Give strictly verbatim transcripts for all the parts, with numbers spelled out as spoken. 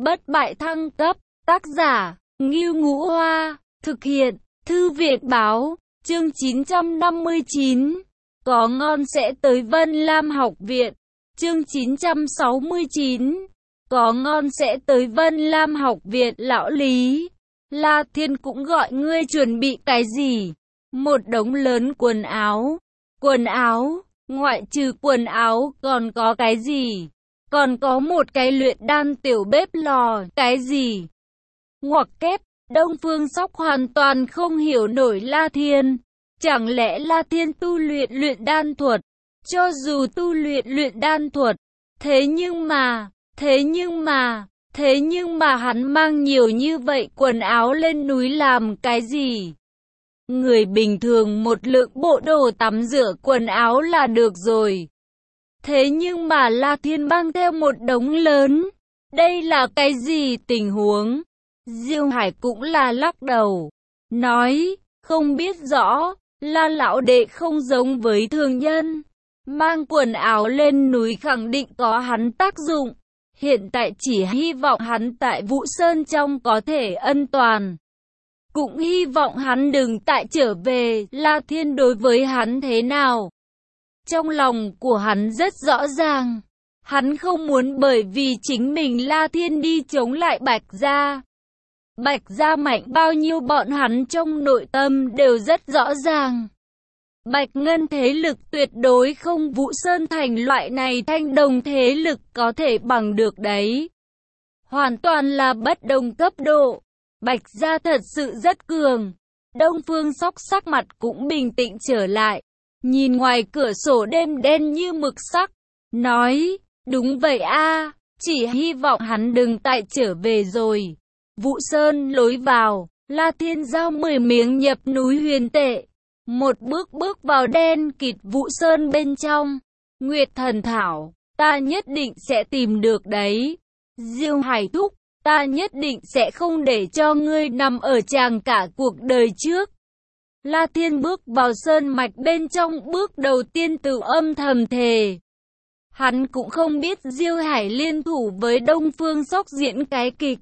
bất bại thăng cấp, tác giả, Ngưu Ngũ Hoa, thực hiện, Thư viện Báo, chương chín trăm năm mươi chín. Có ngon sẽ tới Vân Lam học viện, chương chín trăm sáu mươi chín. Có ngon sẽ tới Vân Lam học viện. Lão Lý, La Thiên cũng gọi ngươi chuẩn bị cái gì? Một đống lớn quần áo. Quần áo, ngoại trừ quần áo còn có cái gì? Còn có một cái luyện đan tiểu bếp lò, cái gì? Ngoặc kép, Đông Phương Sóc hoàn toàn không hiểu nổi La Thiên. Chẳng lẽ La Thiên tu luyện luyện đan thuật? Cho dù tu luyện luyện đan thuật, thế nhưng mà, thế nhưng mà, thế nhưng mà hắn mang nhiều như vậy quần áo lên núi làm cái gì? Người bình thường một lượng bộ đồ tắm rửa quần áo là được rồi. Thế nhưng mà La Thiên mang theo một đống lớn. Đây là cái gì tình huống? Diêu Hải cũng là lắc đầu. Nói, không biết rõ, La lão đệ không giống với thường nhân. Mang quần áo lên núi khẳng định có hắn tác dụng. Hiện tại chỉ hy vọng hắn tại Vũ Sơn trong có thể ân toàn. Cũng hy vọng hắn đừng tại trở về. La Thiên đối với hắn thế nào? Trong lòng của hắn rất rõ ràng. Hắn không muốn bởi vì chính mình La Thiên đi chống lại Bạch Gia. Bạch Gia mạnh bao nhiêu bọn hắn trong nội tâm đều rất rõ ràng. Bạch Ngân thế lực tuyệt đối không Vũ Sơn Thành loại này thanh đồng thế lực có thể bằng được đấy. Hoàn toàn là bất đồng cấp độ. Bạch Gia thật sự rất cường. Đông Phương Sóc sắc mặt cũng bình tĩnh trở lại. Nhìn ngoài cửa sổ đêm đen như mực sắc. Nói, đúng vậy a, chỉ hy vọng hắn đừng tại trở về rồi. Vũ Sơn lối vào, La Thiên giao mười miếng nhập núi huyền tệ. Một bước bước vào đen kịt Vũ Sơn bên trong. Nguyệt Thần Thảo, ta nhất định sẽ tìm được đấy. Diêu Hải thúc, ta nhất định sẽ không để cho ngươi nằm ở tràng cả cuộc đời trước. La Thiên bước vào sơn mạch bên trong, bước đầu tiên tự âm thầm thề. Hắn cũng không biết Diêu Hải liên thủ với Đông Phương Sóc diễn cái kịch.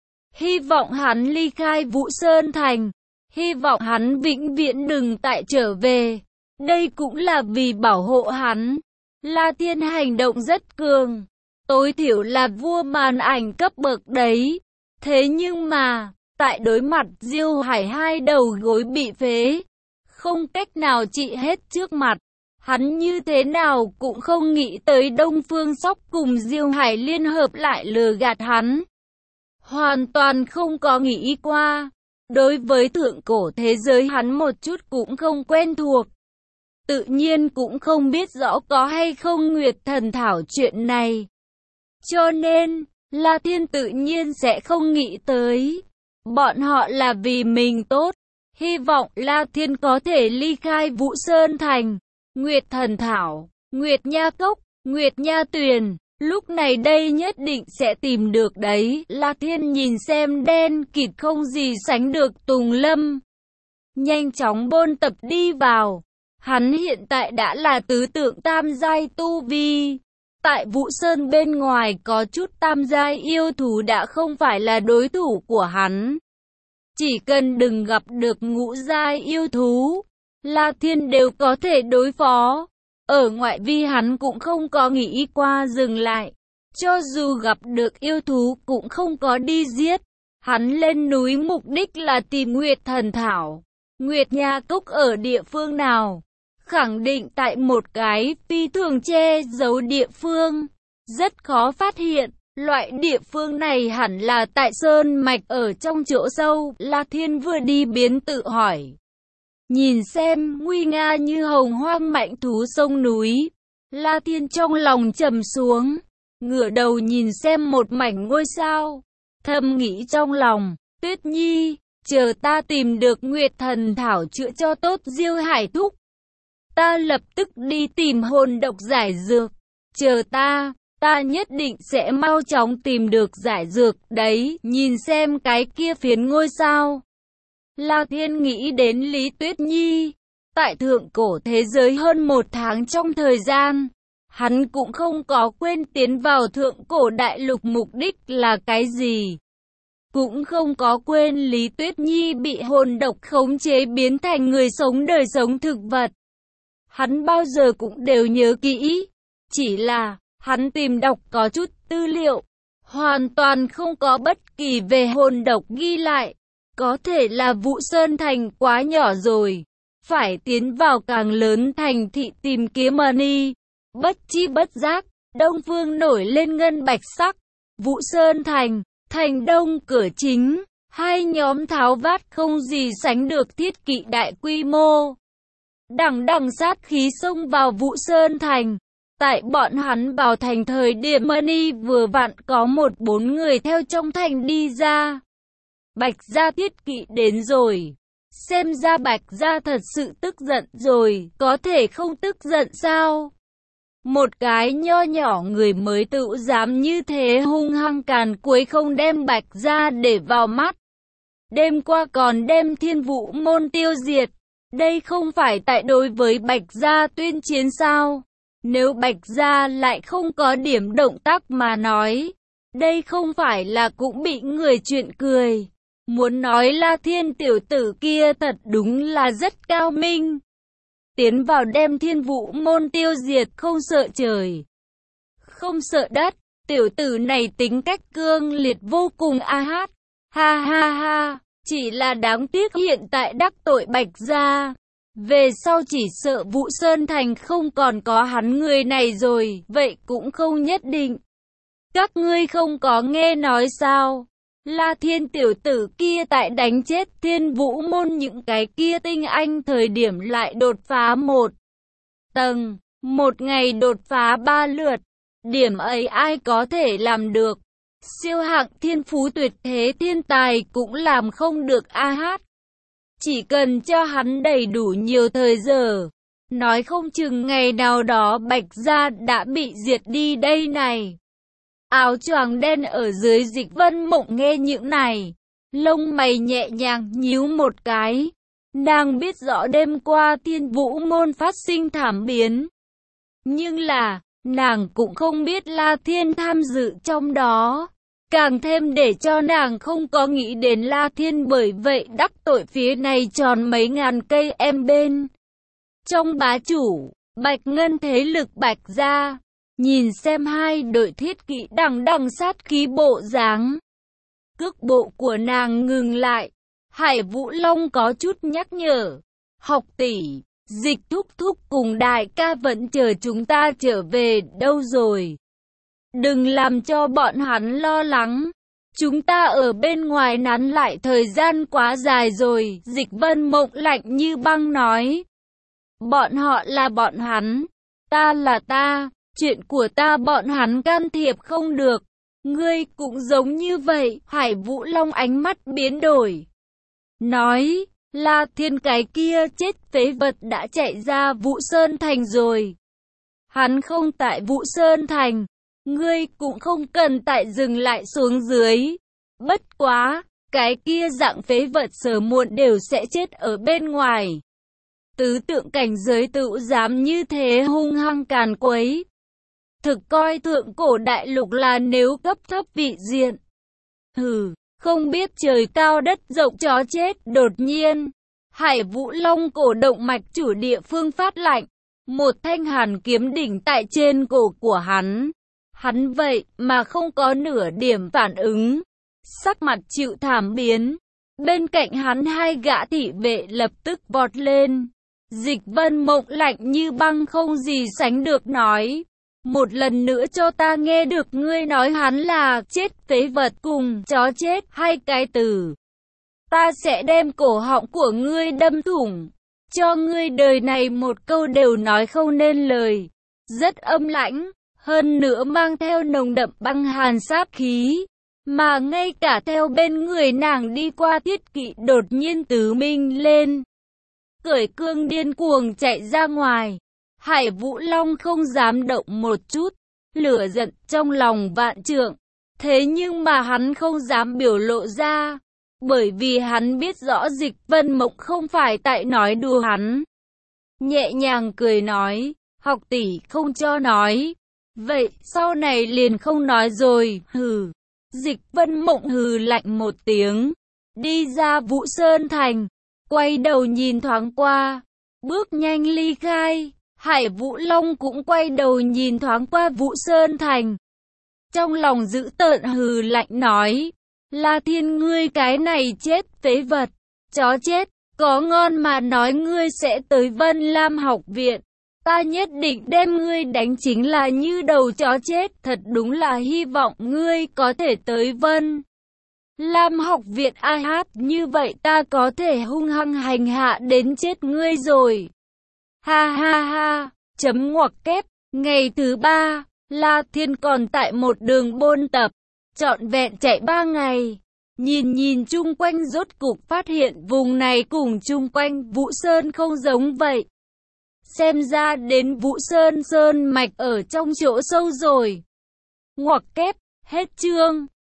Hy vọng hắn ly khai Vũ Sơn Thành. Hy vọng hắn vĩnh viễn đừng tại trở về. Đây cũng là vì bảo hộ hắn. La Thiên hành động rất cường. Tối thiểu là vua màn ảnh cấp bậc đấy. Thế nhưng mà, tại đối mặt Diêu Hải hai đầu gối bị phế, không cách nào trị hết trước mặt. Hắn như thế nào cũng không nghĩ tới Đông Phương Sóc cùng Diêu Hải liên hợp lại lừa gạt hắn. Hoàn toàn không có nghĩ qua. Đối với thượng cổ thế giới hắn một chút cũng không quen thuộc. Tự nhiên cũng không biết rõ có hay không Nguyệt Thần Thảo chuyện này. Cho nên, La Thiên tự nhiên sẽ không nghĩ tới. Bọn họ là vì mình tốt. Hy vọng La Thiên có thể ly khai Vũ Sơn Thành. Nguyệt Thần Thảo, Nguyệt Nha Cốc, Nguyệt Nha Tuyền. Lúc này đây nhất định sẽ tìm được đấy. La Thiên nhìn xem đen kịt không gì sánh được tùng lâm. Nhanh chóng bôn tập đi vào. Hắn hiện tại đã là tứ tượng tam giai tu vi. Tại Vũ Sơn bên ngoài có chút tam giai yêu thú đã không phải là đối thủ của hắn. Chỉ cần đừng gặp được ngũ giai yêu thú, La Thiên đều có thể đối phó. Ở ngoại vi hắn cũng không có nghĩ qua dừng lại. Cho dù gặp được yêu thú cũng không có đi giết. Hắn lên núi mục đích là tìm Nguyệt Thần Thảo. Nguyệt Nha Cốc ở địa phương nào? Khẳng định tại một cái phi thường che giấu địa phương. Rất khó phát hiện. Loại địa phương này hẳn là tại sơn mạch ở trong chỗ sâu. La Thiên vừa đi biến tự hỏi. Nhìn xem nguy nga như hồng hoang mạnh thú sông núi. La Thiên trong lòng trầm xuống. Ngửa đầu nhìn xem một mảnh ngôi sao. Thầm nghĩ trong lòng. Tuyết Nhi, chờ ta tìm được Nguyệt Thần Thảo chữa cho tốt Diêu Hải thúc. Ta lập tức đi tìm hồn độc giải dược. Chờ ta, ta nhất định sẽ mau chóng tìm được giải dược đấy. Nhìn xem cái kia phiến ngôi sao. La Thiên nghĩ đến Lý Tuyết Nhi. Tại thượng cổ thế giới hơn một tháng trong thời gian, Hắn cũng không có quên tiến vào thượng cổ đại lục mục đích là cái gì. Cũng không có quên Lý Tuyết Nhi bị hồn độc khống chế biến thành người sống đời sống thực vật. Hắn bao giờ cũng đều nhớ kỹ. Chỉ là, hắn tìm đọc có chút tư liệu. Hoàn toàn không có bất kỳ về hồn độc ghi lại. Có thể là Vũ Sơn Thành quá nhỏ rồi. Phải tiến vào càng lớn thành thị tìm kiếm money. Bất chi bất giác, Đông Phương nổi lên ngân bạch sắc. Vũ Sơn Thành, thành đông cửa chính. Hai nhóm tháo vát không gì sánh được thiết kỵ đại quy mô. Đằng đằng sát khí xông vào Vũ Sơn Thành. Tại bọn hắn vào thành thời điểm money vừa vặn có một bốn người theo trong thành đi ra. Bạch gia thiết kỵ đến rồi. Xem ra Bạch gia thật sự tức giận rồi, có thể không tức giận sao? Một cái nho nhỏ người mới tự dám như thế hung hăng càn quấy không đem Bạch gia để vào mắt. Đêm qua còn đem Thiên Vũ môn tiêu diệt. Đây không phải tại đối với Bạch gia tuyên chiến sao? Nếu Bạch gia lại không có điểm động tác mà nói, đây không phải là cũng bị người chuyện cười. Muốn nói La Thiên tiểu tử kia thật đúng là rất cao minh. Tiến vào đem Thiên Vũ môn tiêu diệt không sợ trời, không sợ đất. Tiểu tử này tính cách cương liệt vô cùng a hát. Ha ha ha, chỉ là đáng tiếc hiện tại đắc tội Bạch gia. Về sau chỉ sợ Vũ Sơn Thành không còn có hắn người này rồi, vậy cũng không nhất định. Các ngươi không có nghe nói sao? La Thiên tiểu tử kia tại đánh chết Thiên Vũ môn những cái kia tinh anh thời điểm lại đột phá một tầng, một ngày đột phá ba lượt. Điểm ấy ai có thể làm được? Siêu hạng thiên phú tuyệt thế thiên tài cũng làm không được a hát. Chỉ cần cho hắn đầy đủ nhiều thời giờ, nói không chừng ngày nào đó Bạch gia đã bị diệt đi đây này. Áo choàng đen ở dưới Dịch Vân Mộng nghe những này, lông mày nhẹ nhàng nhíu một cái. Nàng biết rõ đêm qua Thiên Vũ môn phát sinh thảm biến. Nhưng là, nàng cũng không biết La Thiên tham dự trong đó. Càng thêm để cho nàng không có nghĩ đến La Thiên, bởi vậy đắc tội phía này tròn mấy ngàn cây em bên. Trong bá chủ, Bạch Ngân thế lực Bạch gia, nhìn xem hai đội thiết kỵ đằng đằng sát khí bộ dáng. Cước bộ của nàng ngừng lại. Hải Vũ Long có chút nhắc nhở. Học tỷ, Dịch thúc thúc cùng đại ca vẫn chờ chúng ta trở về đâu rồi? Đừng làm cho bọn hắn lo lắng. Chúng ta ở bên ngoài nán lại thời gian quá dài rồi. Dịch Vân Mộng lạnh như băng nói. Bọn họ là bọn hắn, ta là ta. Chuyện của ta bọn hắn can thiệp không được. Ngươi cũng giống như vậy. Hải Vũ Long ánh mắt biến đổi. Nói, La Thiên cái kia chết phế vật đã chạy ra Vũ Sơn Thành rồi. Hắn không tại Vũ Sơn Thành. Ngươi cũng không cần tại dừng lại xuống dưới. Bất quá, cái kia dạng phế vật sớm muộn đều sẽ chết ở bên ngoài. Tứ tượng cảnh giới tự dám như thế hung hăng càn quấy. Thực coi thượng cổ đại lục là nếu cấp thấp vị diện. Hừ, không biết trời cao đất rộng chó chết. Đột nhiên, Hải Vũ Long cổ động mạch chủ địa phương phát lạnh. Một thanh hàn kiếm đỉnh tại trên cổ của hắn. Hắn vậy mà không có nửa điểm phản ứng. Sắc mặt chịu thảm biến. Bên cạnh hắn hai gã thị vệ lập tức vọt lên. Dịch Vân Mộng lạnh như băng không gì sánh được nói. Một lần nữa cho ta nghe được ngươi nói hắn là chết phế vật cùng chó chết hai cái từ. Ta sẽ đem cổ họng của ngươi đâm thủng. Cho ngươi đời này một câu đều nói không nên lời. Rất âm lãnh. Hơn nữa mang theo nồng đậm băng hàn sát khí. Mà ngay cả theo bên người nàng đi qua thiết kỵ đột nhiên tứ minh lên. Cởi cương điên cuồng chạy ra ngoài. Hải Vũ Long không dám động một chút. Lửa giận trong lòng vạn trượng. Thế nhưng mà hắn không dám biểu lộ ra. Bởi vì hắn biết rõ Dịch Vân Mộng không phải tại nói đùa hắn. Nhẹ nhàng cười nói. Học tỷ không cho nói. Vậy, sau này liền không nói rồi, hừ. Dịch Vân Mộng hừ lạnh một tiếng. Đi ra Vũ Sơn Thành. Quay đầu nhìn thoáng qua. Bước nhanh ly khai. Hải Vũ Long cũng quay đầu nhìn thoáng qua Vũ Sơn Thành. Trong lòng dữ tợn hừ lạnh nói. La Thiên ngươi cái này chết phế vật. Chó chết. Có ngon mà nói ngươi sẽ tới Vân Lam học viện. Ta nhất định đem ngươi đánh chính là như đầu chó chết. Thật đúng là hy vọng ngươi có thể tới Vân Lam học viện. Ai hát như vậy ta có thể hung hăng hành hạ đến chết ngươi rồi. Ha ha ha. Chấm ngoặc kép. Ngày thứ ba, La Thiên còn tại một đường bôn tập. Trọn vẹn chạy ba ngày. Nhìn nhìn chung quanh rốt cục phát hiện vùng này cùng chung quanh Vũ Sơn không giống vậy. Xem ra đến Vũ Sơn Sơn mạch ở trong chỗ sâu rồi. Ngoặc kép, hết chương.